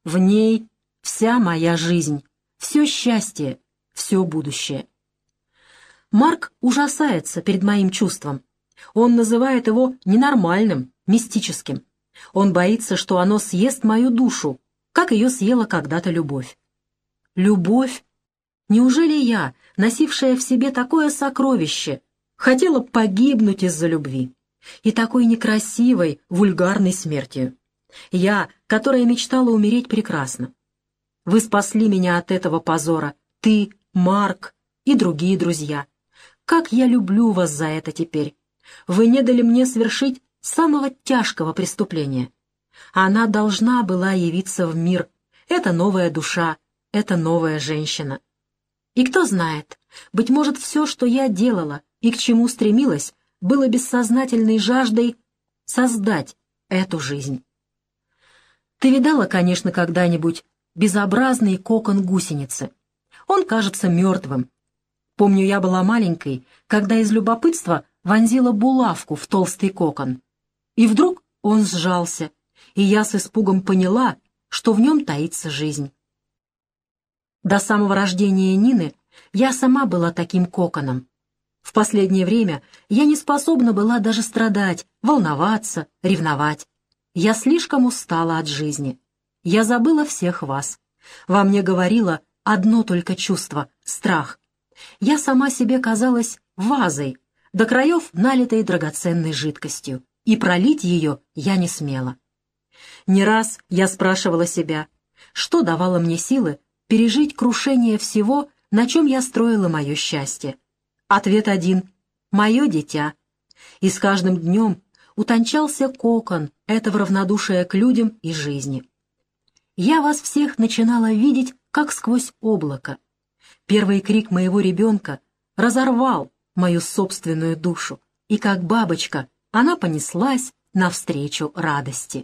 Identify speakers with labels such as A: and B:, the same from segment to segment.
A: В ней вся моя жизнь, все счастье, все будущее. Марк ужасается перед моим чувством. Он называет его ненормальным, мистическим. Он боится, что оно съест мою душу, как ее съела когда-то любовь. Любовь? Неужели я, носившая в себе такое сокровище, хотела погибнуть из-за любви? И такой некрасивой, вульгарной смертью. Я, которая мечтала умереть прекрасно. Вы спасли меня от этого позора, ты, Марк и другие друзья. Как я люблю вас за это теперь. Вы не дали мне совершить самого тяжкого преступления. Она должна была явиться в мир. Это новая душа, это новая женщина. И кто знает, быть может, все, что я делала и к чему стремилась, было бессознательной жаждой создать эту жизнь. Ты видала, конечно, когда-нибудь безобразный кокон гусеницы? Он кажется мертвым. Помню, я была маленькой, когда из любопытства вонзила булавку в толстый кокон. И вдруг он сжался, и я с испугом поняла, что в нем таится жизнь. До самого рождения Нины я сама была таким коконом. В последнее время я не способна была даже страдать, волноваться, ревновать. Я слишком устала от жизни. Я забыла всех вас. Во мне говорило одно только чувство — страх. Я сама себе казалась вазой, до краев налитой драгоценной жидкостью, и пролить ее я не смела. Не раз я спрашивала себя, что давало мне силы пережить крушение всего, на чем я строила мое счастье. Ответ один — мое дитя. И с каждым днем утончался кокон этого равнодушия к людям и жизни. Я вас всех начинала видеть, как сквозь облако. Первый крик моего ребенка разорвал мою собственную душу, и как бабочка она понеслась навстречу радости.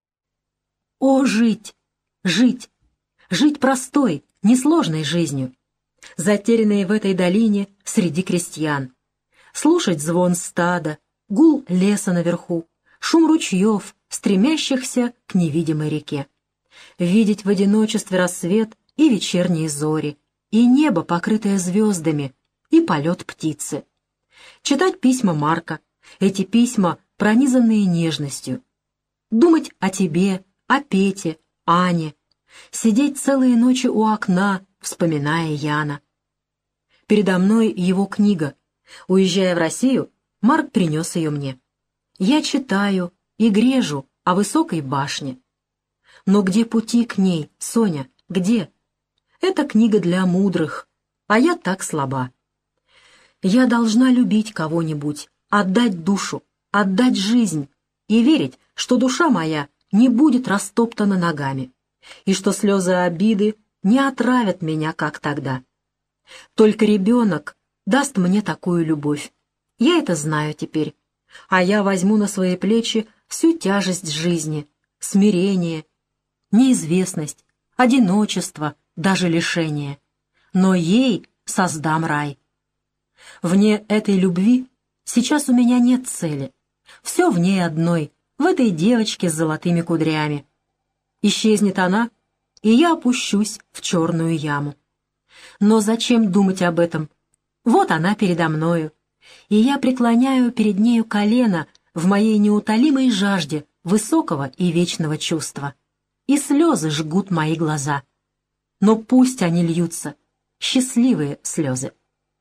A: О, жить! Жить! Жить простой, несложной жизнью, затерянной в этой долине среди крестьян. Слушать звон стада, гул леса наверху, шум ручьев, стремящихся к невидимой реке. Видеть в одиночестве рассвет и вечерние зори, и небо, покрытое звездами, и полет птицы. Читать письма Марка, эти письма, пронизанные нежностью. Думать о тебе, о Пете, Ане. Сидеть целые ночи у окна, вспоминая Яна. Передо мной его книга. Уезжая в Россию, Марк принес ее мне. Я читаю и грежу о высокой башне. Но где пути к ней, Соня, где? Это книга для мудрых, а я так слаба. Я должна любить кого-нибудь, отдать душу, отдать жизнь и верить, что душа моя не будет растоптана ногами, и что слезы обиды не отравят меня, как тогда. Только ребенок даст мне такую любовь. Я это знаю теперь, а я возьму на свои плечи всю тяжесть жизни, смирение, неизвестность, одиночество, даже лишение. Но ей создам рай. Вне этой любви сейчас у меня нет цели. Все в ней одной, в этой девочке с золотыми кудрями. Исчезнет она, и я опущусь в черную яму. Но зачем думать об этом? Вот она передо мною, и я преклоняю перед нею колено в моей неутолимой жажде высокого и вечного чувства. И слезы жгут мои глаза. Но пусть они льются, счастливые слезы.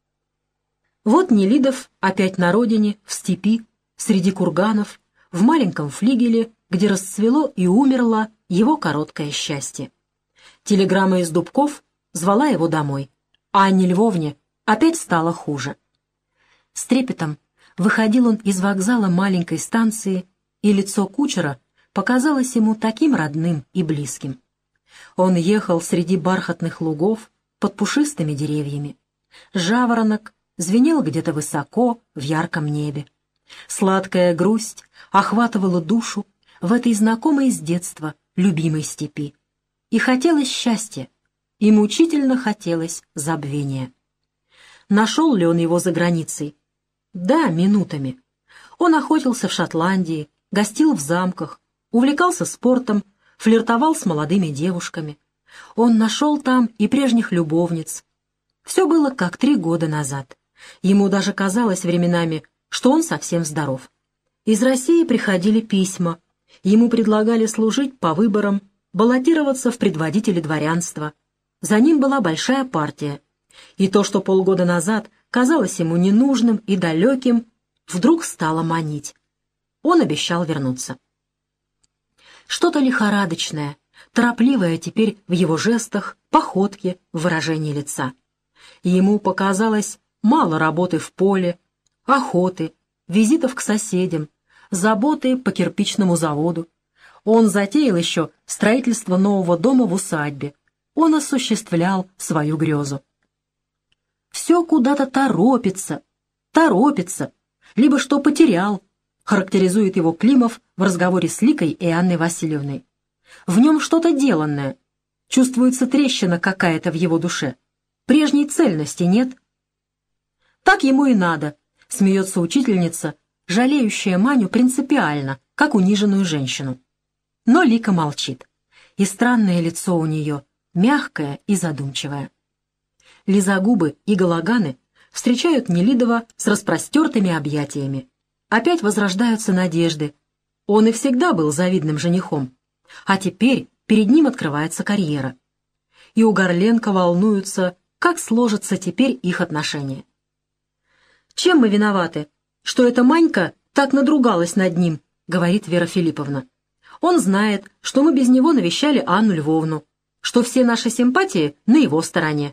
A: Вот Нелидов опять на родине, в степи, среди курганов, в маленьком флигеле, где расцвело и умерло его короткое счастье. Телеграмма из Дубков звала его домой, а Анне Львовне опять стало хуже. С трепетом выходил он из вокзала маленькой станции, и лицо кучера показалось ему таким родным и близким. Он ехал среди бархатных лугов под пушистыми деревьями. Жаворонок звенел где-то высоко в ярком небе. Сладкая грусть охватывала душу в этой знакомой с детства любимой степи. И хотелось счастья, и мучительно хотелось забвения. Нашел ли он его за границей? Да, минутами. Он охотился в Шотландии, гостил в замках, увлекался спортом, флиртовал с молодыми девушками. Он нашел там и прежних любовниц. Все было как 3 года назад. Ему даже казалось временами, что он совсем здоров. Из России приходили письма. Ему предлагали служить по выборам, баллотироваться в предводители дворянства. За ним была большая партия. И то, что полгода назад казалось ему ненужным и далеким, вдруг стало манить. Он обещал вернуться. Что-то лихорадочное, торопливое теперь в его жестах, походке, в выражении лица. Ему показалось мало работы в поле, охоты, визитов к соседям, заботы по кирпичному заводу. Он затеял еще строительство нового дома в усадьбе. Он осуществлял свою грезу. «Все куда-то торопится, либо что потерял», характеризует его Климов в разговоре с Ликой и Анной Васильевной. В нем что-то деланное, чувствуется трещина какая-то в его душе. Прежней цельности нет. Так ему и надо, смеется учительница, жалеющая Маню принципиально, как униженную женщину. Но Лика молчит, и странное лицо у нее, мягкое и задумчивое. Лизагубы и Галаганы встречают Нелидова с распростертыми объятиями. Опять возрождаются надежды. Он и всегда был завидным женихом, а теперь перед ним открывается карьера. И у Горленко волнуются, как сложатся теперь их отношения. «Чем мы виноваты, что эта Манька так надругалась над ним?» — говорит Вера Филипповна. «Он знает, что мы без него навещали Анну Львовну, что все наши симпатии на его стороне».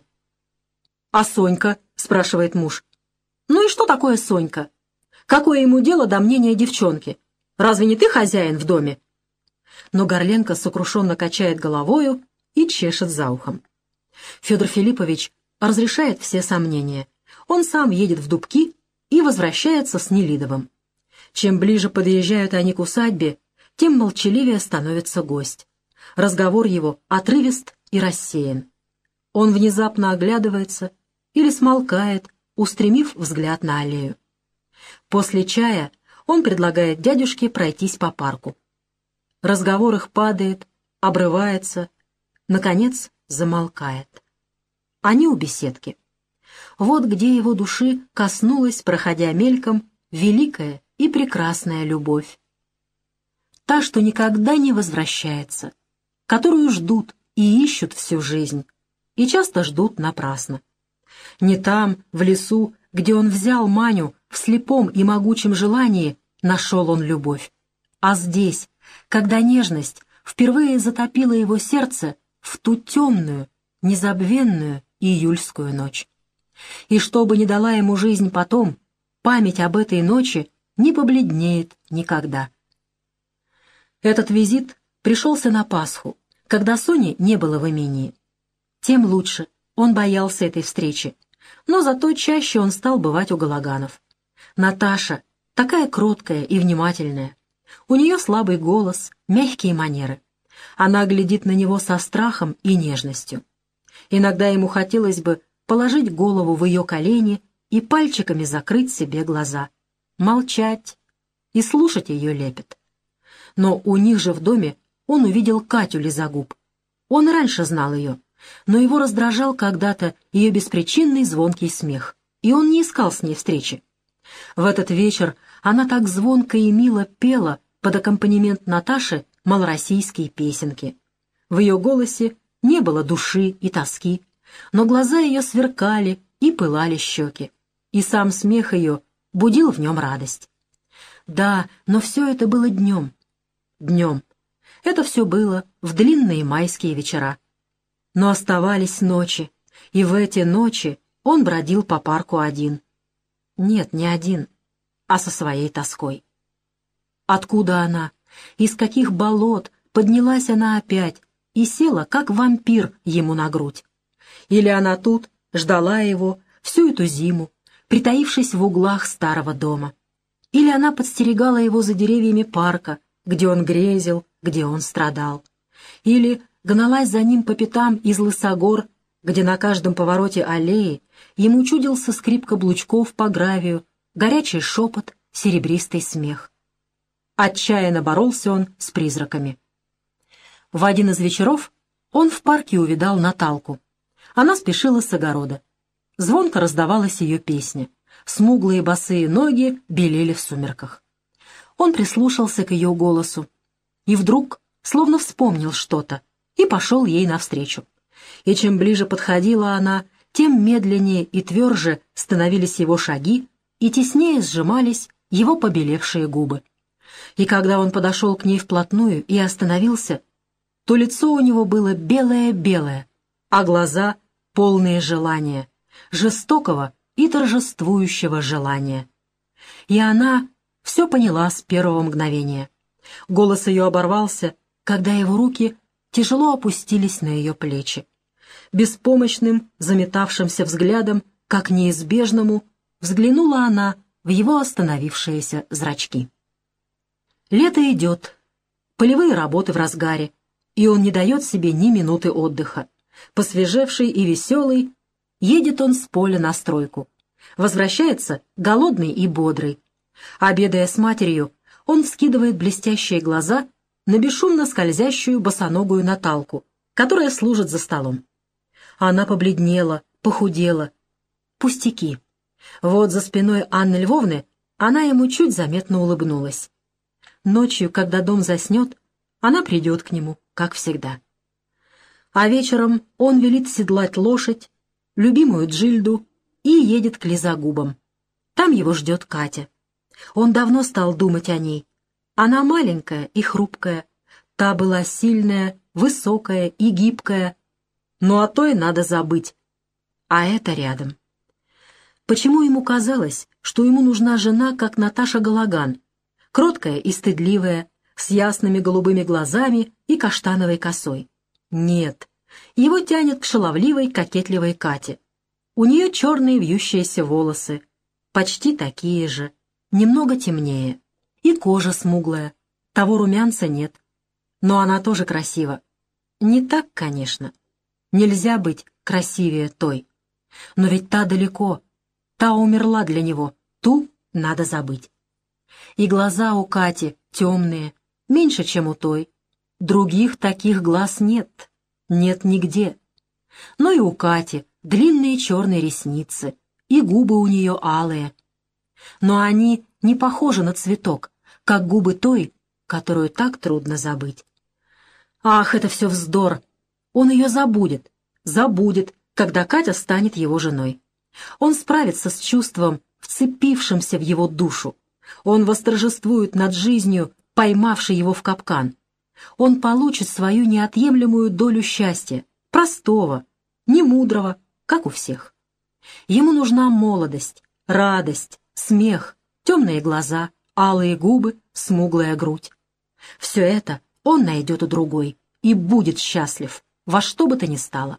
A: «А Сонька?» — спрашивает муж. «Ну и что такое Сонька? Какое ему дело до мнения девчонки? Разве не ты хозяин в доме?» Но Горленко сокрушенно качает головою и чешет за ухом. Федор Филиппович разрешает все сомнения. Он сам едет в Дубки и возвращается с Нелидовым. Чем ближе подъезжают они к усадьбе, тем молчаливее становится гость. Разговор его отрывист и рассеян. Он внезапно оглядывается или смолкает, устремив взгляд на аллею. После чая он предлагает дядюшке пройтись по парку. Разговор их падает, обрывается, наконец замолкает. Они у беседки. Вот где его души коснулась, проходя мельком, великая и прекрасная любовь. Та, что никогда не возвращается, которую ждут и ищут всю жизнь, и часто ждут напрасно. Не там, в лесу, где он взял Маню, в слепом и могучем желании нашел он любовь, а здесь, когда нежность впервые затопила его сердце в ту темную, незабвенную июльскую ночь. И что бы ни дала ему жизнь потом, память об этой ночи не побледнеет никогда. Этот визит пришелся на Пасху, когда Сони не было в имении. Тем лучше, он боялся этой встречи, но зато чаще он стал бывать у Галаганов. Наташа, такая кроткая и внимательная. У нее слабый голос, мягкие манеры. Она глядит на него со страхом и нежностью. Иногда ему хотелось бы положить голову в ее колени и пальчиками закрыть себе глаза, молчать и слушать ее лепет. Но у них же в доме он увидел Катю Лизагуб. Он раньше знал ее, но его раздражал когда-то ее беспричинный звонкий смех, и он не искал с ней встречи. В этот вечер она так звонко и мило пела под аккомпанемент Наташи малороссийские песенки. В ее голосе не было души и тоски, но глаза ее сверкали и пылали щеки, и сам смех ее будил в нем радость. Да, но все это было днем. Днем. Это все было в длинные майские вечера. Но оставались ночи, и в эти ночи он бродил по парку один. Нет, не один, а со своей тоской. Откуда она, из каких болот поднялась она опять и села, как вампир, ему на грудь? Или она тут ждала его всю эту зиму, притаившись в углах старого дома? Или она подстерегала его за деревьями парка, где он грезил, где он страдал? Или гналась за ним по пятам из лысогор, где на каждом повороте аллеи ему чудился скрип каблучков по гравию, горячий шепот, серебристый смех. Отчаянно боролся он с призраками. В один из вечеров он в парке увидал Наталку. Она спешила с огорода. Звонко раздавалась ее песня. Смуглые босые ноги белели в сумерках. Он прислушался к ее голосу и вдруг словно вспомнил что-то и пошел ей навстречу. И чем ближе подходила она, тем медленнее и тверже становились его шаги и теснее сжимались его побелевшие губы. И когда он подошел к ней вплотную и остановился, то лицо у него было белое-белое, а глаза полные желания, жестокого и торжествующего желания. И она все поняла с первого мгновения. Голос ее оборвался, когда его руки тяжело опустились на ее плечи. Беспомощным, заметавшимся взглядом, как неизбежному, взглянула она в его остановившиеся зрачки. Лето идет, полевые работы в разгаре, и он не дает себе ни минуты отдыха. Посвежевший и веселый, едет он с поля на стройку. Возвращается голодный и бодрый. Обедая с матерью, он вскидывает блестящие глаза на бесшумно скользящую босоногую Наталку, которая служит за столом. Она побледнела, похудела. Пустяки. Вот за спиной Анны Львовны она ему чуть заметно улыбнулась. Ночью, когда дом заснет, она придет к нему, как всегда. А вечером он велит седлать лошадь, любимую Джильду, и едет к Лизагубам. Там его ждет Катя. Он давно стал думать о ней. Она маленькая и хрупкая, та была сильная, высокая и гибкая, но о той надо забыть. А это рядом. Почему ему казалось, что ему нужна жена, как Наташа Галаган, кроткая и стыдливая, с ясными голубыми глазами и каштановой косой? Нет, его тянет к шаловливой, кокетливой Кате. У нее черные вьющиеся волосы, почти такие же, немного темнее, и кожа смуглая, того румянца нет. Но она тоже красива. Не так, конечно. Нельзя быть красивее той. Но ведь та далеко, та умерла для него, ту надо забыть. И глаза у Кати темные, меньше, чем у той. Других таких глаз нет, нет нигде. Но и у Кати длинные черные ресницы, и губы у нее алые. Но они не похожи на цветок, как губы той, которую так трудно забыть. Ах, это все вздор! Он ее забудет, когда Катя станет его женой. Он справится с чувством, вцепившимся в его душу. Он восторжествует над жизнью, поймавшей его в капкан. Он получит свою неотъемлемую долю счастья, простого, немудрого, как у всех. Ему нужна молодость, радость, смех, темные глаза, алые губы, смуглая грудь. Все это он найдет у другой и будет счастлив, во что бы то ни стало.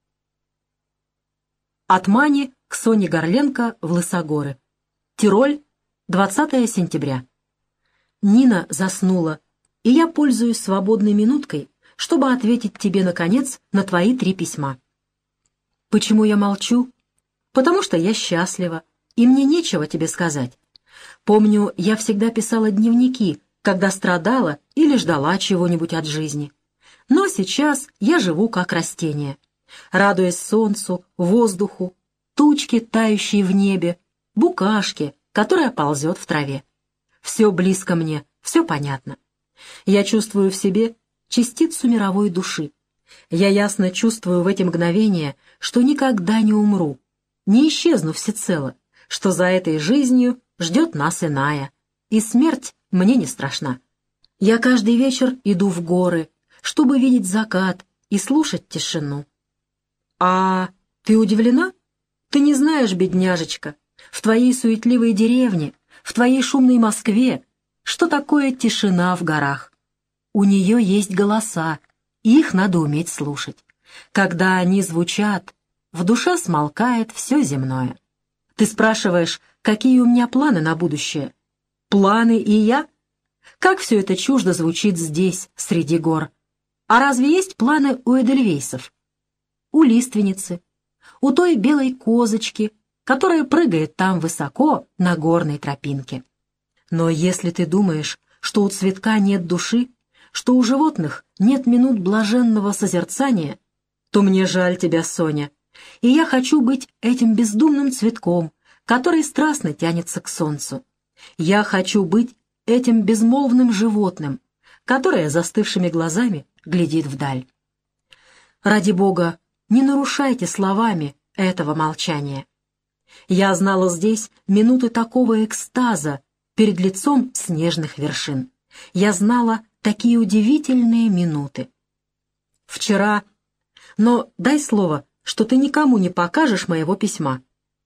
A: От Мани к Соне Горленко в Лысогоры. Тироль, 20 сентября. Нина заснула, и я пользуюсь свободной минуткой, чтобы ответить тебе, наконец, на твои 3 письма. Почему я молчу? Потому что я счастлива, и мне нечего тебе сказать. Помню, я всегда писала дневники, когда страдала или ждала чего-нибудь от жизни. Но сейчас я живу как растение, радуясь солнцу, воздуху, тучке, тающей в небе, букашке, которая ползет в траве. Все близко мне, все понятно. Я чувствую в себе частицу мировой души. Я ясно чувствую в эти мгновения, что никогда не умру, не исчезну всецело, что за этой жизнью ждет нас иная, и смерть мне не страшна. Я каждый вечер иду в горы, чтобы видеть закат и слушать тишину. А ты удивлена? Ты не знаешь, бедняжечка, в твоей суетливой деревне, в твоей шумной Москве, что такое тишина в горах. У нее есть голоса, и их надо уметь слушать. Когда они звучат, в душе смолкает все земное. Ты спрашиваешь, какие у меня планы на будущее? Планы и я? Как все это чуждо звучит здесь, среди гор. А разве есть планы у эдельвейсов? У лиственницы, у той белой козочки, которая прыгает там высоко на горной тропинке. Но если ты думаешь, что у цветка нет души, что у животных нет минут блаженного созерцания, то мне жаль тебя, Соня, и я хочу быть этим бездумным цветком, который страстно тянется к солнцу. Я хочу быть этим безмолвным животным, которое застывшими глазами глядит вдаль. Ради Бога, не нарушайте словами этого молчания. Я знала здесь минуты такого экстаза перед лицом снежных вершин. Я знала такие удивительные минуты. Вчера... Но дай слово, что ты никому не покажешь моего письма.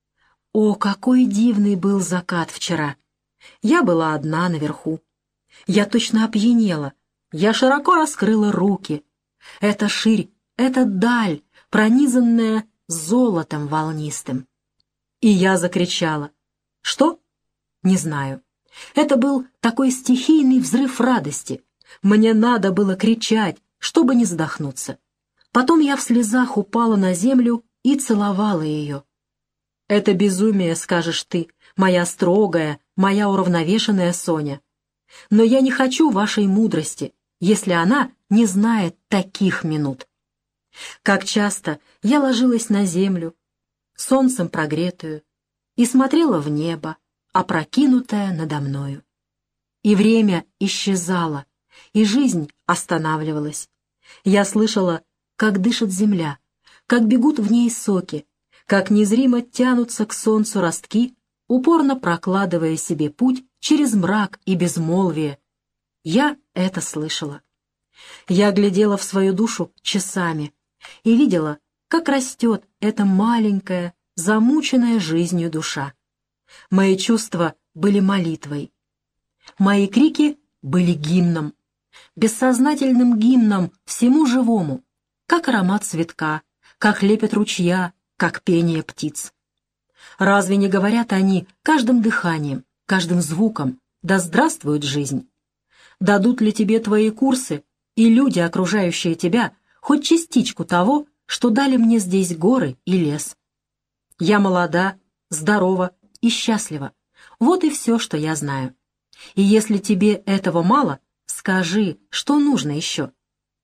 A: О, какой дивный был закат вчера! Я была одна наверху. Я точно опьянела. Я широко раскрыла руки. Это ширь, это даль, пронизанная золотом волнистым. И я закричала. Что? Не знаю. Это был такой стихийный взрыв радости. Мне надо было кричать, чтобы не задохнуться. Потом я в слезах упала на землю и целовала ее. «Это безумие, скажешь ты, моя строгая, моя уравновешенная Соня. Но я не хочу вашей мудрости, если она не знает таких минут». Как часто я ложилась на землю, солнцем прогретую, и смотрела в небо, опрокинутое надо мною. И время исчезало, и жизнь останавливалась. Я слышала, как дышит земля, как бегут в ней соки, как незримо тянутся к солнцу ростки, упорно прокладывая себе путь через мрак и безмолвие. Я это слышала. Я глядела в свою душу часами и видела, как растет эта маленькая, замученная жизнью душа. Мои чувства были молитвой. Мои крики были гимном, бессознательным гимном всему живому, как аромат цветка, как лепет ручья, как пение птиц. Разве не говорят они каждым дыханием, каждым звуком: «Да здравствует жизнь»? Дадут ли тебе твои курсы и люди, окружающие тебя, хоть частичку того, что дали мне здесь горы и лес? Я молода, здорова и счастлива. Вот и все, что я знаю. И если тебе этого мало, скажи, что нужно еще.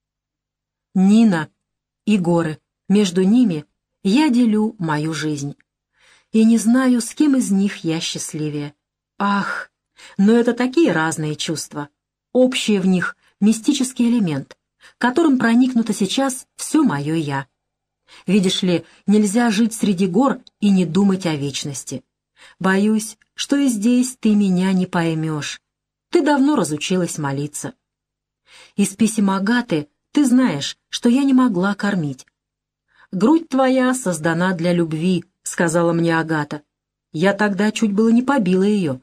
A: Нина и горы, между ними я делю мою жизнь. И не знаю, с кем из них я счастливее. Ах, но это такие разные чувства. Общий в них мистический элемент, которым проникнуто сейчас все мое «я». Видишь ли, нельзя жить среди гор и не думать о вечности. Боюсь, что и здесь ты меня не поймешь. Ты давно разучилась молиться. Из писем Агаты ты знаешь, что я не могла кормить. «Грудь твоя создана для любви», — сказала мне Агата. Я тогда чуть было не побила ее.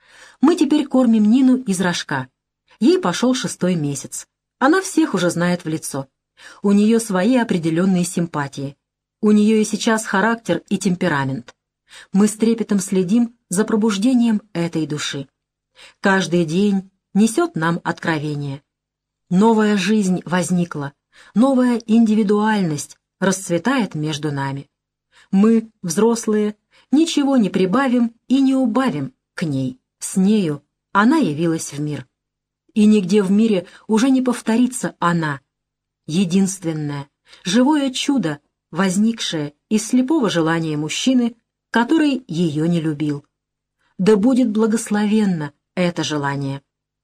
A: Мы теперь кормим Нину из рожка. Ей пошел 6-й месяц. Она всех уже знает в лицо. У нее свои определенные симпатии. У нее и сейчас характер и темперамент. Мы с трепетом следим за пробуждением этой души. Каждый день несет нам откровение. Новая жизнь возникла, новая индивидуальность расцветает между нами. Мы, взрослые, ничего не прибавим и не убавим к ней. С нею она явилась в мир. И нигде в мире уже не повторится она. Единственное, живое чудо, возникшее из слепого желания мужчины, который ее не любил. Да будет благословенно это желание.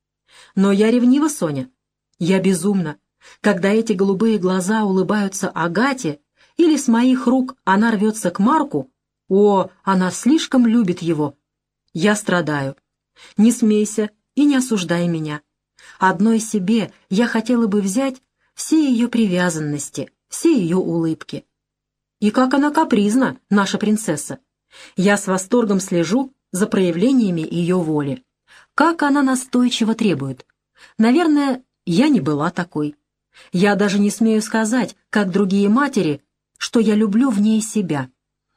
A: Но я ревнива, Соня. Я безумна, когда эти голубые глаза улыбаются Агате, или с моих рук она рвется к Марку. О, она слишком любит его. Я страдаю. Не смейся и не осуждай меня. Одной себе я хотела бы взять все ее привязанности, все ее улыбки. И как она капризна, наша принцесса. Я с восторгом слежу за проявлениями ее воли. Как она настойчиво требует. Наверное, я не была такой. Я даже не смею сказать, как другие матери, что я люблю в ней себя.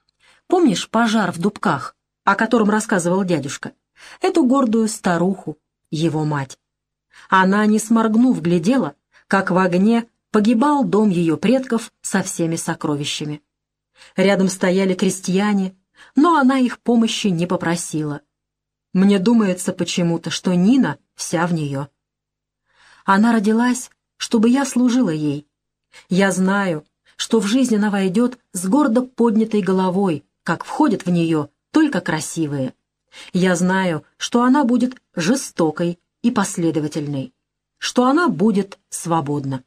A: Помнишь пожар в Дубках, о котором рассказывал дядюшка? Эту гордую старуху, его мать. Она, не сморгнув, глядела, как в огне погибал дом ее предков со всеми сокровищами. Рядом стояли крестьяне, но она их помощи не попросила. Мне думается почему-то, что Нина вся в нее. Она родилась, чтобы я служила ей. Я знаю, что в жизнь она войдет с гордо поднятой головой, как входят в нее только красивые. Я знаю, что она будет жестокой и последовательной, что она будет свободна.